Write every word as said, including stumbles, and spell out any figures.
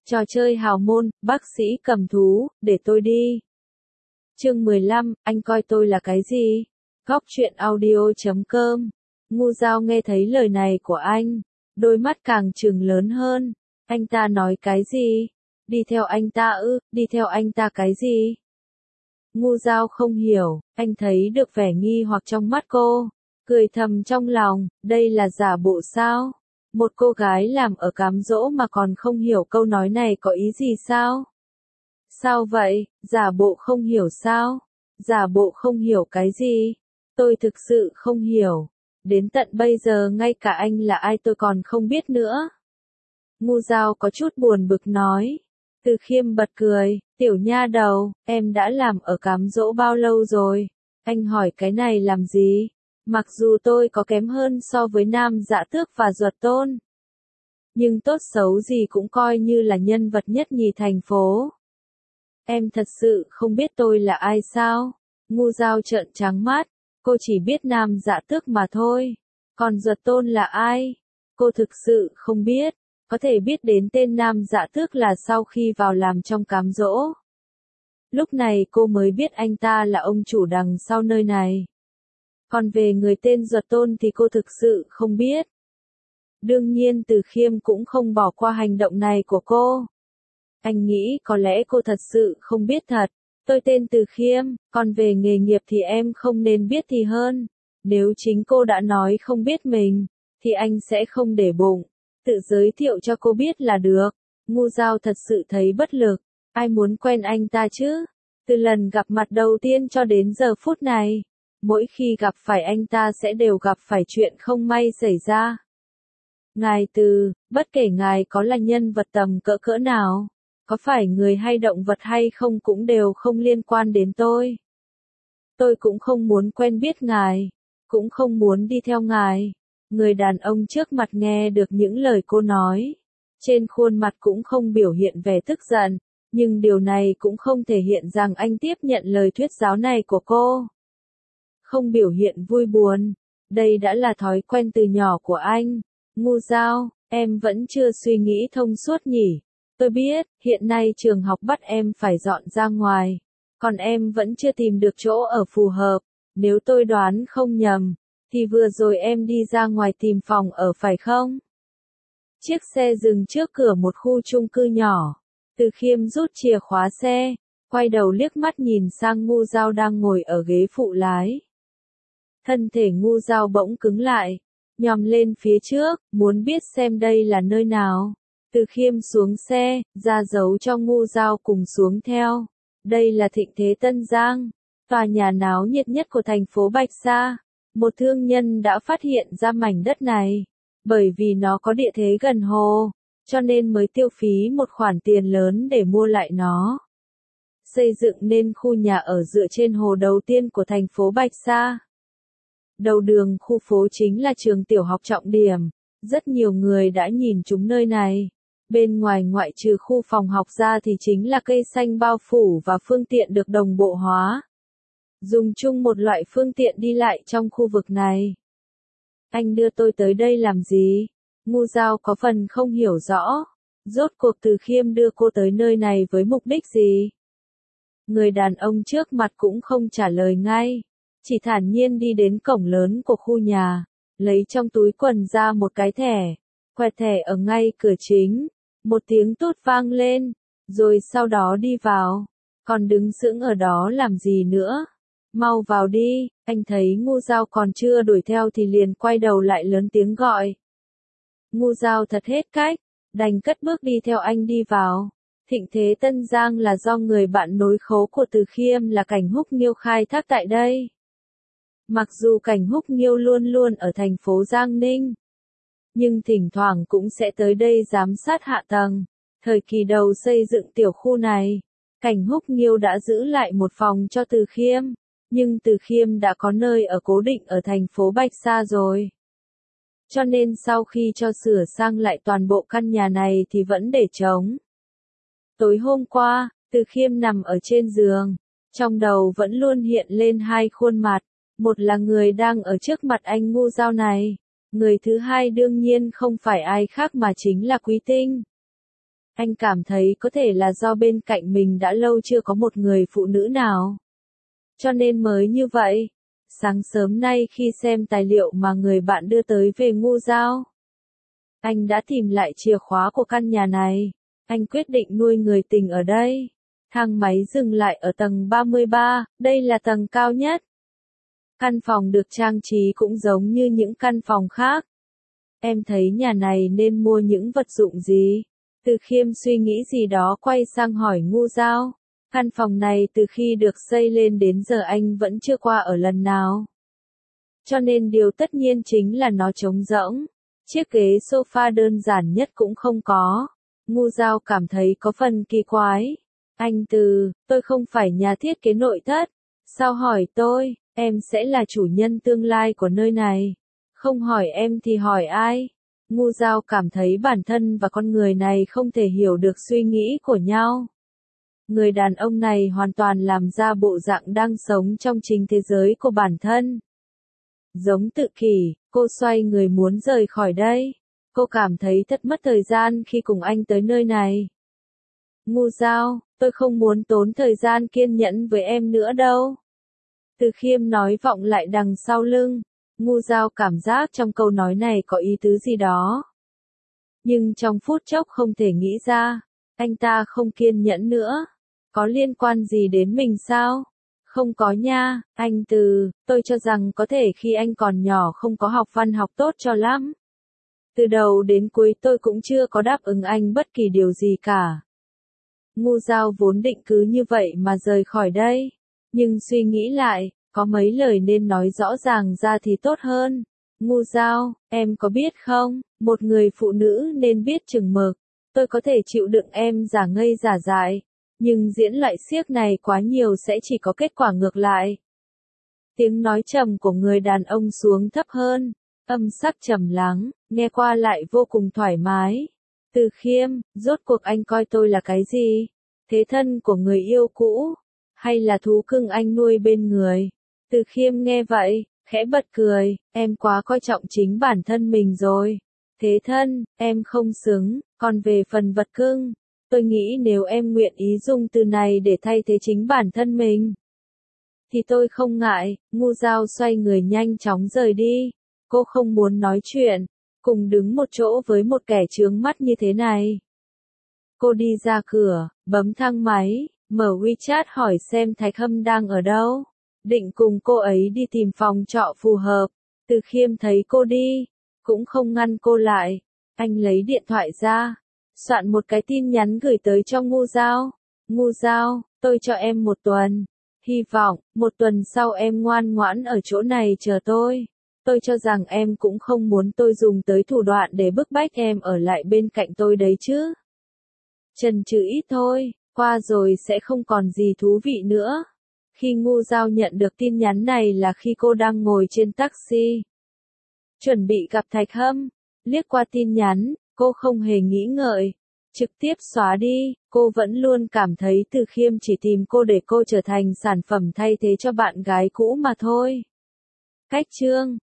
Trò chơi hào môn, bác sĩ cầm thú, để tôi đi. Chương mười lăm, anh coi tôi là cái gì? Góc truyện audio chấm com. Ngu Dao nghe thấy lời này của anh, đôi mắt càng trừng lớn hơn. Anh ta nói cái gì? Đi theo anh ta ư, đi theo anh ta cái gì? Ngu Dao không hiểu, anh thấy được vẻ nghi hoặc trong mắt cô, cười thầm trong lòng, đây là giả bộ sao? Một cô gái làm ở cám dỗ mà còn không hiểu câu nói này có ý gì sao? Sao vậy, giả bộ không hiểu sao? Giả bộ không hiểu cái gì? Tôi thực sự không hiểu. Đến tận bây giờ ngay cả anh là ai tôi còn không biết nữa. Ngu Dao có chút buồn bực nói. Từ Khiêm bật cười, tiểu nha đầu, em đã làm ở cám dỗ bao lâu rồi? Anh hỏi cái này làm gì? Mặc dù tôi có kém hơn so với Nam Dạ Tước và Duật Tôn, nhưng tốt xấu gì cũng coi như là nhân vật nhất nhì thành phố. Em thật sự không biết tôi là ai sao? Ngu Dao trợn trắng mắt, cô chỉ biết Nam Dạ Tước mà thôi. Còn Duật Tôn là ai? Cô thực sự không biết, có thể biết đến tên Nam Dạ Tước là sau khi vào làm trong cám dỗ. Lúc này cô mới biết anh ta là ông chủ đằng sau nơi này. Còn về người tên Duật Tôn thì cô thực sự không biết. Đương nhiên Từ Khiêm cũng không bỏ qua hành động này của cô. Anh nghĩ có lẽ cô thật sự không biết thật. Tôi tên Từ Khiêm, còn về nghề nghiệp thì em không nên biết thì hơn. Nếu chính cô đã nói không biết mình, thì anh sẽ không để bụng. Tự giới thiệu cho cô biết là được. Ngu Dao thật sự thấy bất lực. Ai muốn quen anh ta chứ? Từ lần gặp mặt đầu tiên cho đến giờ phút này, mỗi khi gặp phải anh ta sẽ đều gặp phải chuyện không may xảy ra. Ngài Từ, bất kể ngài có là nhân vật tầm cỡ cỡ nào, có phải người hay động vật hay không cũng đều không liên quan đến tôi. Tôi cũng không muốn quen biết ngài, cũng không muốn đi theo ngài. Người đàn ông trước mặt nghe được những lời cô nói, trên khuôn mặt cũng không biểu hiện vẻ tức giận, nhưng điều này cũng không thể hiện rằng anh tiếp nhận lời thuyết giáo này của cô. Không biểu hiện vui buồn, đây đã là thói quen từ nhỏ của anh. Ngu Dao, em vẫn chưa suy nghĩ thông suốt nhỉ? Tôi biết, hiện nay trường học bắt em phải dọn ra ngoài, còn em vẫn chưa tìm được chỗ ở phù hợp. Nếu tôi đoán không nhầm, thì vừa rồi em đi ra ngoài tìm phòng ở phải không? Chiếc xe dừng trước cửa một khu chung cư nhỏ. Từ Khiêm rút chìa khóa xe, quay đầu liếc mắt nhìn sang Ngu Dao đang ngồi ở ghế phụ lái. Thân thể Ngu Dao bỗng cứng lại, nhòm lên phía trước, muốn biết xem đây là nơi nào. Từ Khiêm xuống xe, ra dấu cho Ngu Dao cùng xuống theo. Đây là Thịnh Thế Tân Giang, tòa nhà náo nhiệt nhất của thành phố Bạch Sa. Một thương nhân đã phát hiện ra mảnh đất này, bởi vì nó có địa thế gần hồ, cho nên mới tiêu phí một khoản tiền lớn để mua lại nó. Xây dựng nên khu nhà ở dựa trên hồ đầu tiên của thành phố Bạch Sa. Đầu đường khu phố chính là trường tiểu học trọng điểm, rất nhiều người đã nhìn trúng nơi này. Bên ngoài ngoại trừ khu phòng học ra thì chính là cây xanh bao phủ và phương tiện được đồng bộ hóa. Dùng chung một loại phương tiện đi lại trong khu vực này. Anh đưa tôi tới đây làm gì? Ngu Dao có phần không hiểu rõ. Rốt cuộc Từ Khiêm đưa cô tới nơi này với mục đích gì? Người đàn ông trước mặt cũng không trả lời ngay, chỉ thản nhiên đi đến cổng lớn của khu nhà, lấy trong túi quần ra một cái thẻ, quẹt thẻ ở ngay cửa chính. Một tiếng tút vang lên, rồi sau đó đi vào. Còn đứng sững ở đó làm gì nữa? Mau vào đi. Anh thấy Ngu Dao còn chưa đuổi theo thì liền quay đầu lại lớn tiếng gọi. Ngu Dao thật hết cách, đành cất bước đi theo anh đi vào. Thịnh Thế Tân Giang là do người bạn nối khố của Từ Khiêm là Cảnh Húc Nghiêu khai thác tại đây. Mặc dù Cảnh Húc Nghiêu luôn luôn ở thành phố Giang Ninh, nhưng thỉnh thoảng cũng sẽ tới đây giám sát hạ tầng. Thời kỳ đầu xây dựng tiểu khu này, Cảnh Húc Nghiêu đã giữ lại một phòng cho Từ Khiêm, nhưng Từ Khiêm đã có nơi ở cố định ở thành phố Bạch Sa rồi. Cho nên sau khi cho sửa sang lại toàn bộ căn nhà này thì vẫn để trống. Tối hôm qua, Từ Khiêm nằm ở trên giường, trong đầu vẫn luôn hiện lên hai khuôn mặt, một là người đang ở trước mặt anh Ngu Dao này. Người thứ hai đương nhiên không phải ai khác mà chính là Quý Tinh. Anh cảm thấy có thể là do bên cạnh mình đã lâu chưa có một người phụ nữ nào. Cho nên mới như vậy. Sáng sớm nay khi xem tài liệu mà người bạn đưa tới về Ngu Giao, anh đã tìm lại chìa khóa của căn nhà này. Anh quyết định nuôi người tình ở đây. Thang máy dừng lại ở tầng ba mươi ba, đây là tầng cao nhất. Căn phòng được trang trí cũng giống như những căn phòng khác. Em thấy nhà này nên mua những vật dụng gì? Từ Khiêm suy nghĩ gì đó quay sang hỏi Ngu Giao. Căn phòng này từ khi được xây lên đến giờ anh vẫn chưa qua ở lần nào. Cho nên điều tất nhiên chính là nó trống rỗng. Chiếc ghế sofa đơn giản nhất cũng không có. Ngu Giao cảm thấy có phần kỳ quái. Anh Từ, tôi không phải nhà thiết kế nội thất. Sao hỏi tôi, em sẽ là chủ nhân tương lai của nơi này. Không hỏi em thì hỏi ai? Ngu Giao cảm thấy bản thân và con người này không thể hiểu được suy nghĩ của nhau. Người đàn ông này hoàn toàn làm ra bộ dạng đang sống trong chính thế giới của bản thân. Giống Tự Kỷ, cô xoay người muốn rời khỏi đây. Cô cảm thấy thật mất thời gian khi cùng anh tới nơi này. Ngu Giao, tôi không muốn tốn thời gian kiên nhẫn với em nữa đâu. Từ Khiêm nói vọng lại đằng sau lưng. Ngu Giao cảm giác trong câu nói này có ý tứ gì đó. Nhưng trong phút chốc không thể nghĩ ra. Anh ta không kiên nhẫn nữa. Có liên quan gì đến mình sao? Không có nha, anh Từ, tôi cho rằng có thể khi anh còn nhỏ không có học văn học tốt cho lắm. Từ đầu đến cuối tôi cũng chưa có đáp ứng anh bất kỳ điều gì cả. Ngu Giao vốn định cứ như vậy mà rời khỏi đây. Nhưng suy nghĩ lại, có mấy lời nên nói rõ ràng ra thì tốt hơn. Ngu Giao, em có biết không, một người phụ nữ nên biết chừng mực. Tôi có thể chịu đựng em giả ngây giả dại. Nhưng diễn loại xiếc này quá nhiều sẽ chỉ có kết quả ngược lại. Tiếng nói trầm của người đàn ông xuống thấp hơn. Âm sắc trầm lắng, nghe qua lại vô cùng thoải mái. Từ Khiêm, rốt cuộc anh coi tôi là cái gì? Thế thân của người yêu cũ? Hay là thú cưng anh nuôi bên người? Từ Khiêm nghe vậy, khẽ bật cười, em quá coi trọng chính bản thân mình rồi. Thế thân, em không xứng, còn về phần vật cưng, tôi nghĩ nếu em nguyện ý dùng từ này để thay thế chính bản thân mình, thì tôi không ngại. Ngu Giao xoay người nhanh chóng rời đi. Cô không muốn nói chuyện, cùng đứng một chỗ với một kẻ chướng mắt như thế này. Cô đi ra cửa, bấm thang máy, mở WeChat hỏi xem Thạch Hâm đang ở đâu. Định cùng cô ấy đi tìm phòng trọ phù hợp. Từ Khiêm thấy cô đi, cũng không ngăn cô lại. Anh lấy điện thoại ra, soạn một cái tin nhắn gửi tới cho Ngu Giao. Ngu Giao, tôi cho em một tuần. Hy vọng, một tuần sau em ngoan ngoãn ở chỗ này chờ tôi. Tôi cho rằng em cũng không muốn tôi dùng tới thủ đoạn để bức bách em ở lại bên cạnh tôi đấy chứ. Chần chừ ít thôi, qua rồi sẽ không còn gì thú vị nữa. Khi Ngu Giao nhận được tin nhắn này là khi cô đang ngồi trên taxi, chuẩn bị gặp Thạch Hâm. Liếc qua tin nhắn, cô không hề nghĩ ngợi, trực tiếp xóa đi. Cô vẫn luôn cảm thấy Từ Khiêm chỉ tìm cô để cô trở thành sản phẩm thay thế cho bạn gái cũ mà thôi. Cách chương